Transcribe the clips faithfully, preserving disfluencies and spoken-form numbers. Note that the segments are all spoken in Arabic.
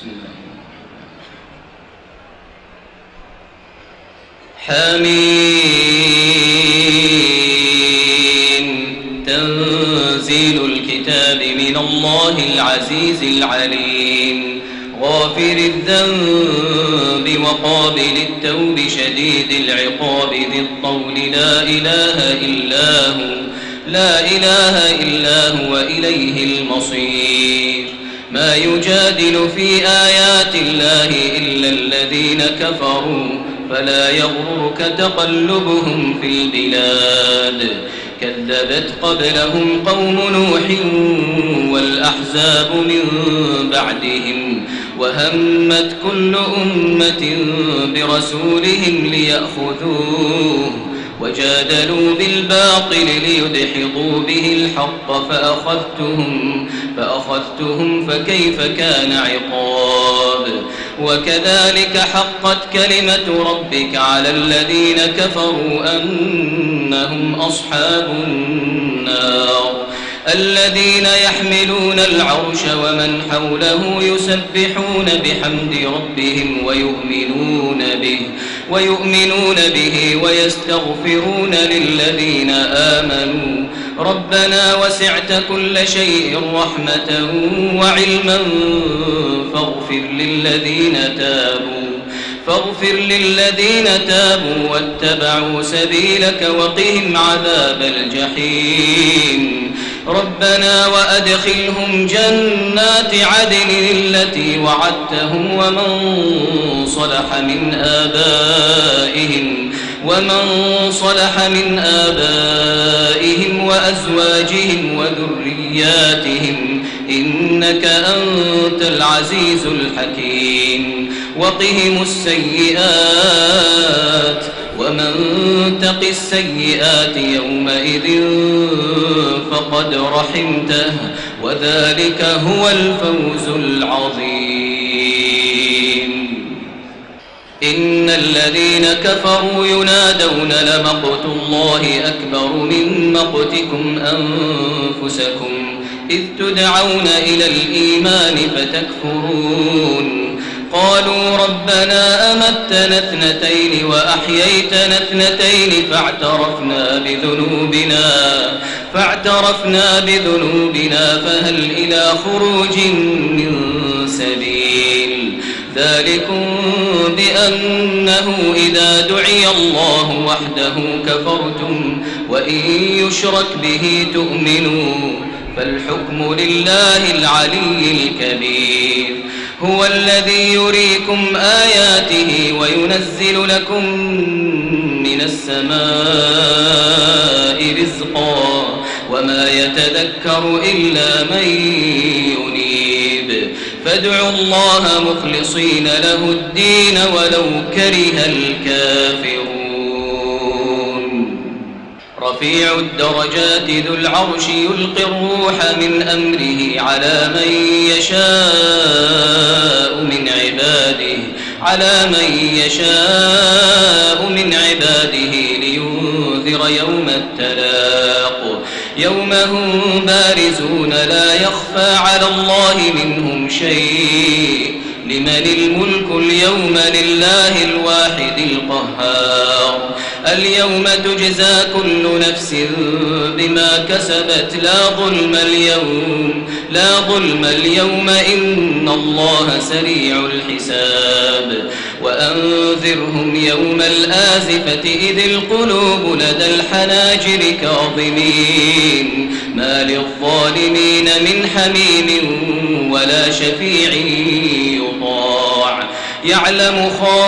بسم الله. حميم تنزيل الكتاب من الله العزيز العليم غافر الذنب وقابل التوب شديد العقاب ذي الطول لا إله إلا هو لا إله إلا هو إليه المصير. ما يجادل في آيات الله إلا الذين كفروا فلا يغرك تقلبهم في البلاد. كذبت قبلهم قوم نوح والأحزاب من بعدهم وهمت كل أمة برسولهم ليأخذوه وجادلوا بالباطل ليدحضوا به الحق فأخذتهم فأخذتهم فكيف كان عقاب. وكذلك حقت كلمة ربك على الذين كفروا أنهم أصحاب النار الذين يحملون العرش ومن حوله يسبحون بحمد ربهم ويؤمنون به ويؤمنون به ويستغفرون للذين آمنوا ربنا وسعت كل شيء رحمة وعلما فاغفر للذين تابوا فاغفر للذين تابوا واتبعوا سبيلك وقهم عذاب الجحيم. ربنا وأدخلهم جنات عدن التي وعدتهم ومن صلح من آبائهم ومن صلح من آبائهم وأزواجهم وذرياتهم إنك أنت العزيز الحكيم. وقهم السيئات ومن تق السيئات يومئذ فقد رحمته وذلك هو الفوز العظيم. إن الذين كفروا ينادون لمقت الله أكبر من مقتكم أنفسكم إذ تدعون إلى الإيمان فتكفرون. قالوا ربنا أمتنا اثنتين وأحييتنا اثنتين فاعترفنا بذنوبنا فاعترفنا بذنوبنا فهل إلى خروج من سبيل. ذلكم بأنه إذا دعي الله وحده كفرتم وإن يشرك به تؤمنوا فالحكم لله العلي الكبير. هو الذي يريكم آياته وينزل لكم من السماء رزقا وما يتذكر إلا من ينيب. فادعوا الله مخلصين له الدين ولو كره الكافرون. رفيع الدرجات ذو العرش يلقي الروح من أمره على من يشاء من عباده على من يشاء من عباده لينذر يوم التلاق يوم هم بارزون لا يخفى على الله منهم شيء. لمن الملك اليوم لله الواحد القهار. اليوم تجزى كل نفس بما كسبت لا ظلم اليوم لا ظلم اليوم إن الله سريع الحساب. وأنذرهم يوم الآزفة إذ القلوب لدى الحناجر كاظمين ما للظالمين من حميم ولا شفيع يطاع. يعلم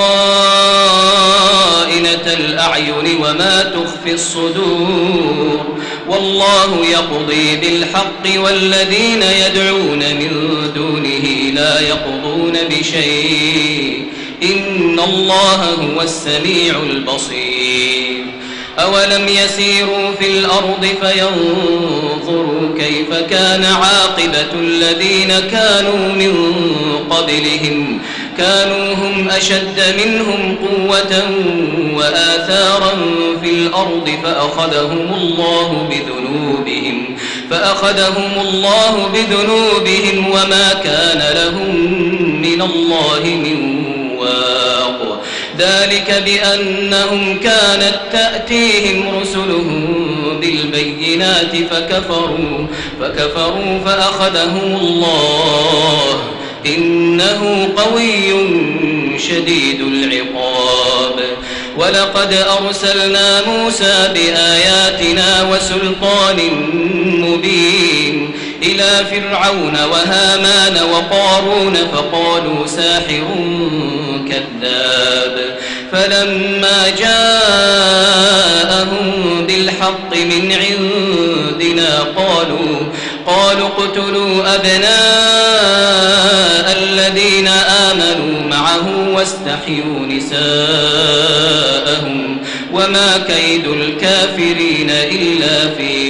خائنة الأعين وما تخفي الصدور والله يقضي بالحق والذين يدعون من دونه لا يقضون بشيء إن الله هو السميع البصير. أولم يسيروا في الأرض فينظروا كيف كان عاقبة الذين كانوا من قبلهم كانوا هم أشد منهم قوة وآثارا في الأرض فأخذهم الله بذنوبهم فأخذهم الله بذنوبهم وما كان لهم من الله من واق ذلك بأنهم كانت تأتيهم رسلهم بالبينات فكفروا فكفروا فأخذهم الله إنه قوي شديد العقاب ولقد أرسلنا موسى بآياتنا وسلطان مبين إلى فرعون وهامان وقارون فقالوا ساحر كذاب فلما جاءهم بالحق من عندنا قالوا قالوا اقتلوا أبناء الذين آمنوا معه واستحيوا نساءهم وما كيد الكافرين إلا في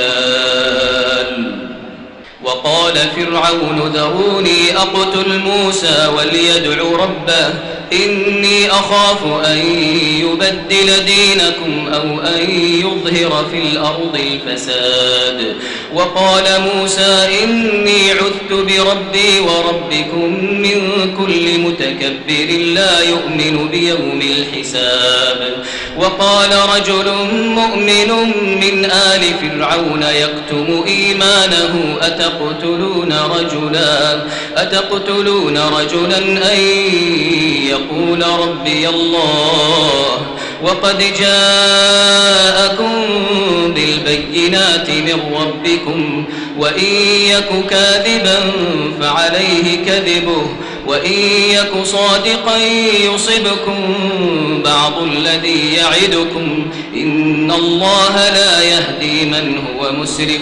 ضلال وقال فرعون ذروني أقتل موسى وليدع ربه إني أخاف أن يبدل دينكم أو أن يظهر في الأرض الفساد وقال موسى إني عذت بربي وربكم من كل متكبر لا يؤمن بيوم الحساب وقال رجل مؤمن من آل فرعون يكتم إيمانه أتقتلون رجلا أتقتلون رجلا أن يقول ربي الله وقد جاءكم بالبينات من ربكم وإن يك كاذبا فعليه كذبه وإن يك صادقا يصبكم بعض الذي يعدكم إن الله لا يهدي من هو مسرف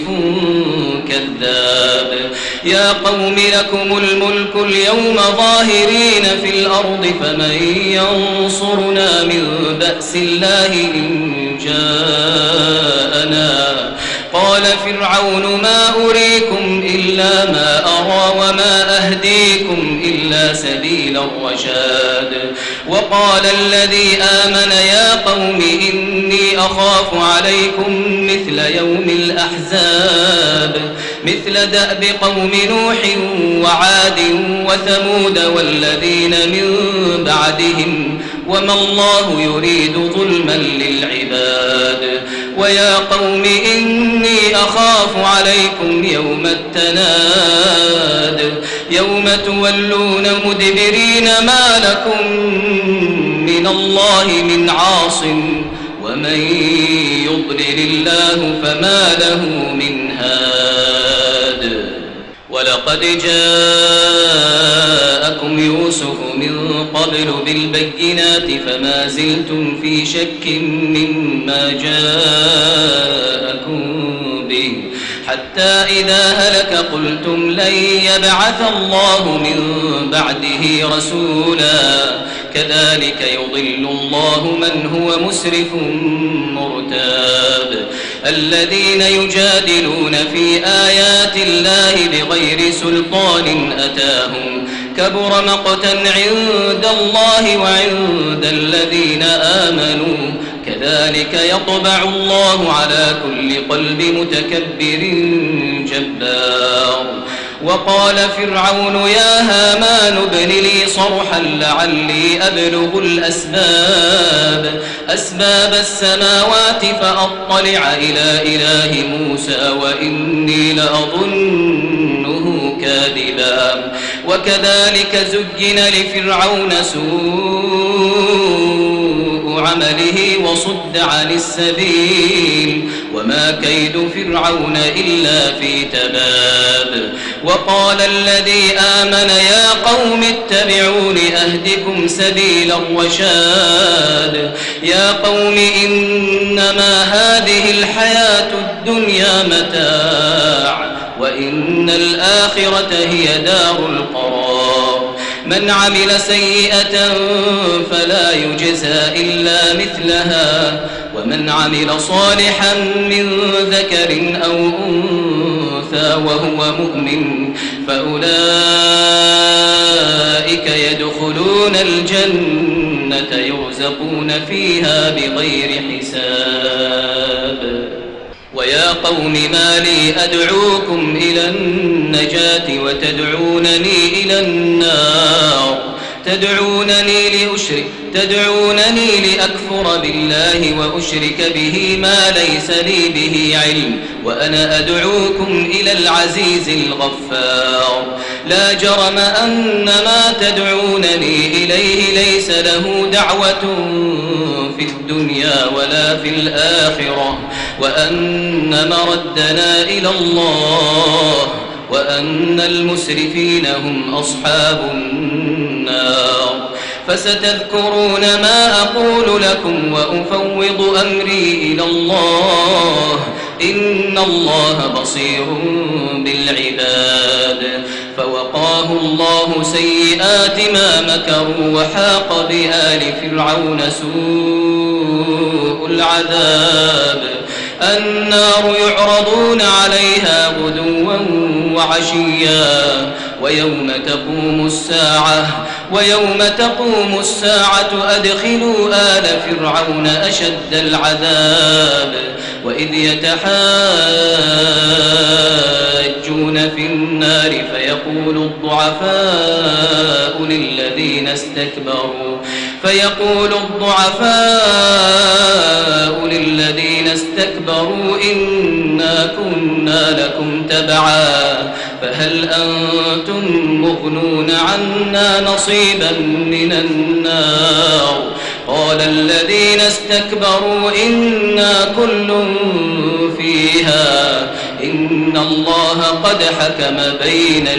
كذاب يا قوم لكم الملك اليوم ظاهرين في الأرض فمن ينصرنا من بأس الله إن جاءنا قال فرعون ما أريكم إلا ما أرى وما أهديكم إلا سبيل الرشاد وقال الذي آمن يا قوم إني أخاف عليكم مثل يوم الأحزاب مثل دأب قوم نوح وعاد وثمود والذين من بعدهم وما الله يريد ظلما للعباد ويا قوم إني أخاف عليكم يوم التناد يوم تولون مدبرين ما لكم من الله من عاصم ومن يضلل الله فما له من هاد ولقد جاءكم يوسف من قبل بالبينات فما زلتم في شك مما جاءكم به حتى إذا هلك قلتم لن يبعث الله من بعده رسولا كذلك يضل الله من هو مسرف مرتاب الذين يجادلون في آيات الله بغير سلطان أتاهم كبر مقتا عند الله وعند الذين آمنوا كذلك يطبع الله على كل قلب متكبر جبار وقال فرعون يا هامان ابن لي صرحا لعلي أبلغ الأسباب أسباب السماوات فأطلع إلى إله موسى وإني لأظنه كاذبا وكذلك زين لفرعون سوء عمله وصد عن السبيل وما كيد فرعون إلا في تباب وقال الذي آمن يا قوم اتبعون أهدكم سبيل الرشاد يا قوم إنما هذه الحياة الدنيا متاع وإن الآخرة هي دار القرار من عمل سيئة فلا يجزى إلا مثلها ومن عمل صالحا من ذكر أو أنثى وهو مؤمن فأولئك يدخلون الجنة يرزقون فيها بغير حساب ويا قوم ما لي أدعوكم إلى النجاة وتدعونني إلى النار تدعونني لأشرك تدعونني لأكفر بالله وأشرك به ما ليس لي به علم وأنا أدعوكم إلى العزيز الغفار لا جرم أن ما تدعونني إليه ليس له دعوة في الدنيا ولا في الآخرة وأن مردنا إلى الله وأن المسرفين هم أصحاب النار فستذكرون ما أقول لكم وأفوض أمري إلى الله إن الله بصير بالعباد فوقاه الله سيئات ما مكروا وحاق بآل فرعون سوء العذاب النار يعرضون عليها غدوا وعشيا ويوم تقوم الساعة ويوم تقوم الساعة أدخلوا آل فرعون أشد العذاب وإذ يتحاجون في النار فيقول الضعفاء للذين استكبروا فيقول الضعفاء للذين استكبروا إنا كنا لكم تبعا فهل أنتم مغنون عنا نصيبا من النار قال الذين استكبروا إنا كل فيها إن الله قد حكم بين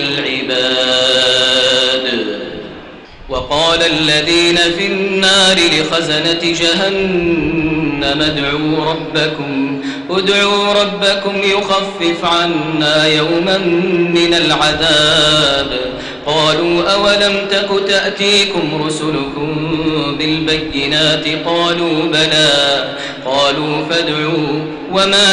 العباد وقال الذين في النار لخزنة جهنم ادعوا ربكم ادعوا ربكم يخفف عنا يوما من العذاب قالوا أولم تك تأتيكم رسلكم بالبينات قالوا بلى قالوا فادعوا وما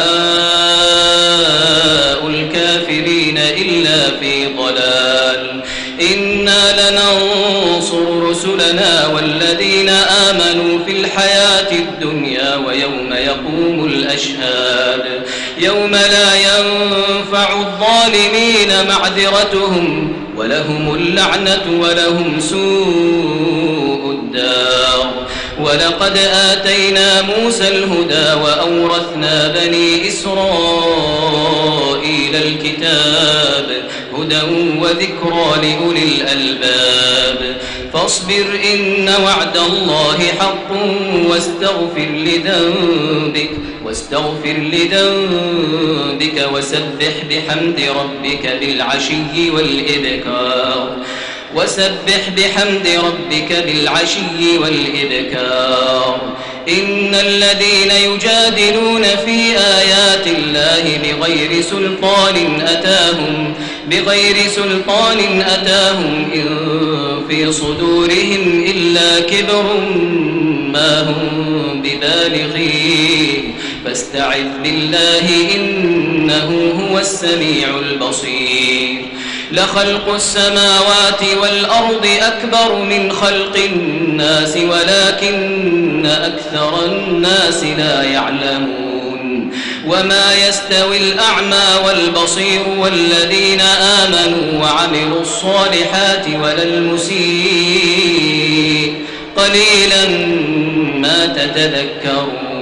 دعاء الكافرين إلا في ضلال إنا لننصر رسلنا والذين آمنوا في الحياة الدنيا ويوم يقوم الأشهاد يوم لا ينفع الظالمين معذرتهم ولهم اللعنة ولهم سوء الدار ولقد آتينا موسى الهدى وأورثنا بني إسرائيل الكتاب هدى وذكرى لأولي الألباب فاصبر إن وعد الله حق واستغفر لذنبك واستغفر لذنبك وسبح بحمد ربك بالعشي والإبكار وسبح بحمد ربك بالعشي والإبكار إن الذين يجادلون في آيات الله بغير سلطان أتاهم بغير سلطان أتاهم إن في صدورهم إلا كبر ما هم ببالغيه فاستعذ بالله إنه هو السميع البصير لخلق السماوات والأرض أكبر من خلق الناس ولكن أكثر الناس لا يعلمون وما يستوي الأعمى والبصير والذين آمنوا وعملوا الصالحات ولا المسيء قليلا ما تتذكرون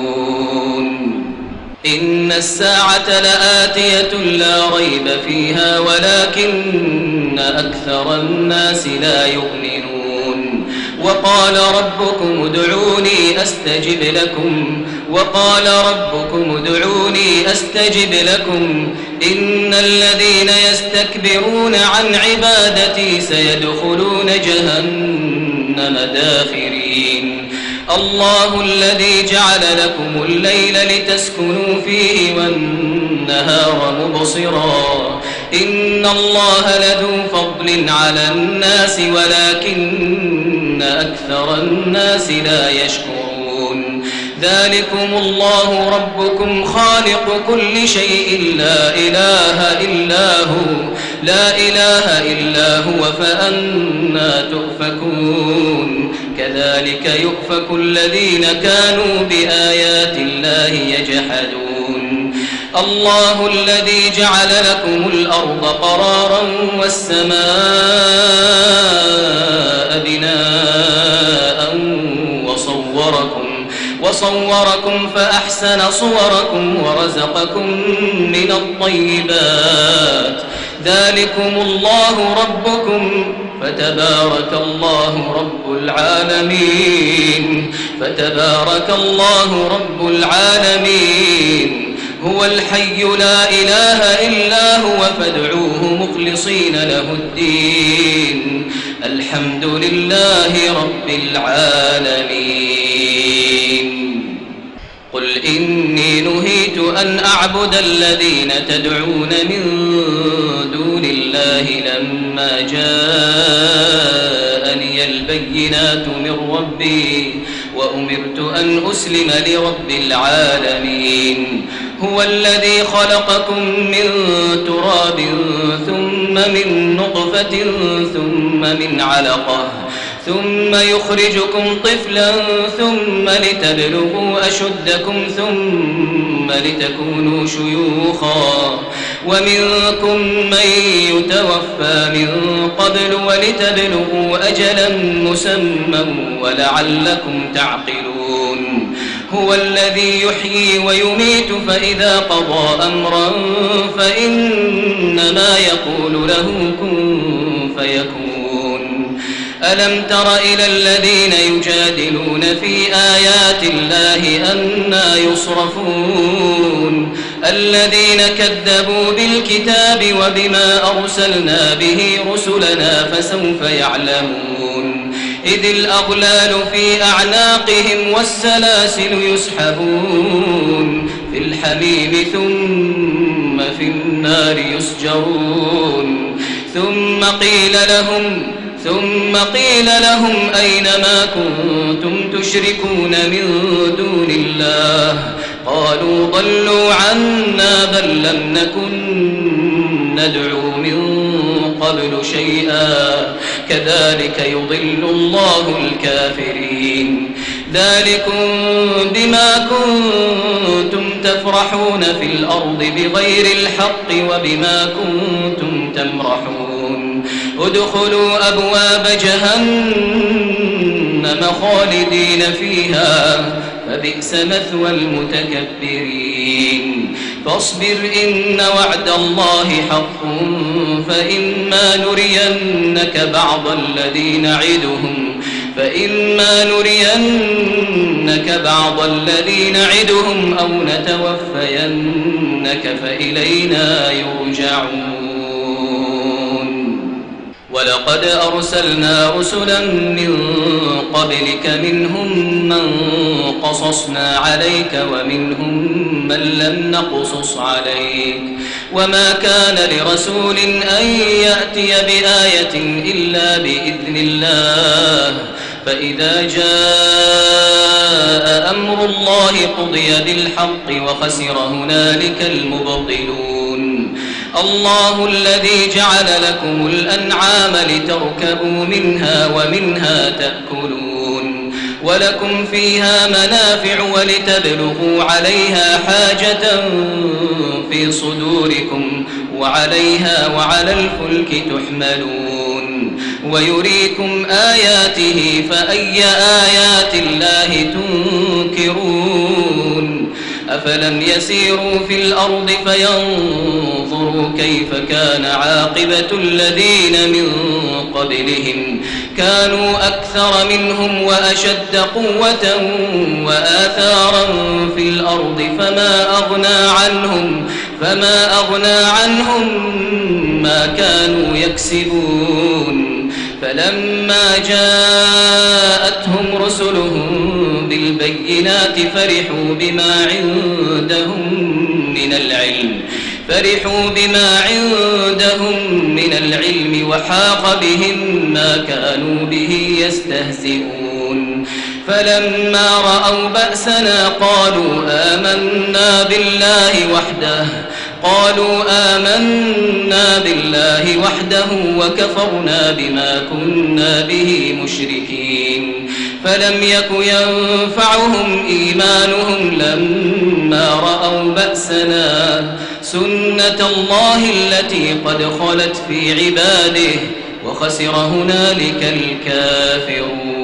إن الساعة لآتية لا ريب فيها ولكن أكثر الناس لا يؤمنون وقال ربكم ادعوني أستجب لكم وقال ربكم ادعوني أستجب لكم إن الذين يستكبرون عن عبادتي سيدخلون جهنم داخرين الله الذي جعل لكم الليل لتسكنوا فيه والنهار مبصرا إن الله لذو فضل على الناس ولكن أكثر الناس لا يشكرون ذلكم الله ربكم خالق كل شيء لا إله إلا هو لا إله إلا هو فأنى تؤفكون كذلك يؤفك الذين كانوا بآيات الله يجحدون الله الذي جعل لكم الأرض قرارا والسماء بناء وصوركم وصوركم فأحسن صوركم ورزقكم من الطيبات ذلكم الله ربكم فتبارك الله رب العالمين فتبارك الله رب العالمين هو الحي لا إله إلا هو فادعوه مخلصين له الدين الحمد لله رب العالمين قل إني نهيت أن أعبد الذين تدعون من دون الله لما جاءني البينات من ربي وأمرت أن أسلم لرب العالمين هو الذي خلقكم من تراب ثم من نطفة ثم من علقة ثم يخرجكم طفلا ثم لتبلغوا أشدكم ثم لتكونوا شيوخا ومنكم من يتوفى من قبل ولتبلغوا أجلا مسمى ولعلكم تعقلون هو الذي يحيي ويميت فإذا قضى أمرا فإنما يقول له كن فيكون ألم تر إلى الذين يجادلون في آيات الله أنى يصرفون الذين كذبوا بالكتاب وبما أرسلنا به رسلنا فسوف يعلمون إذ الأغلال في أعناقهم والسلاسل يسحبون في الحميم ثم في النار يسجرون ثم قيل لهم ثم قيل لهم أين ما كنتم تشركون من دون الله قالوا ضلوا عنا بل لم نكن ندعو من قبل شيئا كذلك يضل الله الكافرين ذلكم بما كنتم تفرحون في الأرض بغير الحق وبما كنتم تمرحون ادخلوا أبواب جهنم خالدين فيها فبئس مثوى المتكبرين فاصبر إن وعد الله حق فإما نرينك بعض الذي نعدهم فإما نرينك بعض الذي نعدهم أو نتوفينك فإلينا يرجعون ولقد أرسلنا رسلا من قبلك منهم من قصصنا عليك ومنهم من لم نقصص عليك وما كان لرسول أن يأتي بآية إلا بإذن الله فإذا جاء أمر الله قضي بالحق وخسر هنالك المبطلون الله الذي جعل لكم الأنعام لتركبوا منها ومنها تأكلون ولكم فيها منافع ولتبلغوا عليها حاجة في صدوركم وعليها وعلى الفلك تحملون ويريكم آياته فأي آيات الله تنكرون أفلم يسيروا في الأرض فينظروا كيف كان عاقبة الذين من قبلهم كانوا أكثر منهم وأشد قوة وآثارا في الأرض فما أغنى عنهم فما أغنى عنهم ما كانوا يكسبون فلما جاءتهم رسلهم بالبينات فرحوا بما عندهم من العلم فرحوا بما عندهم من العلم وحاق بهم ما كانوا به يستهزئون يعلمون فلما رأوا بأسنا قالوا آمنا بالله وحده قالوا آمنا بالله وحده وكفرنا بما كنا به مشركين فلم يك ينفعهم إيمانهم لما رأوا بأسنا سنة الله التي قد خلت في عباده وخسر هنالك الكافرون.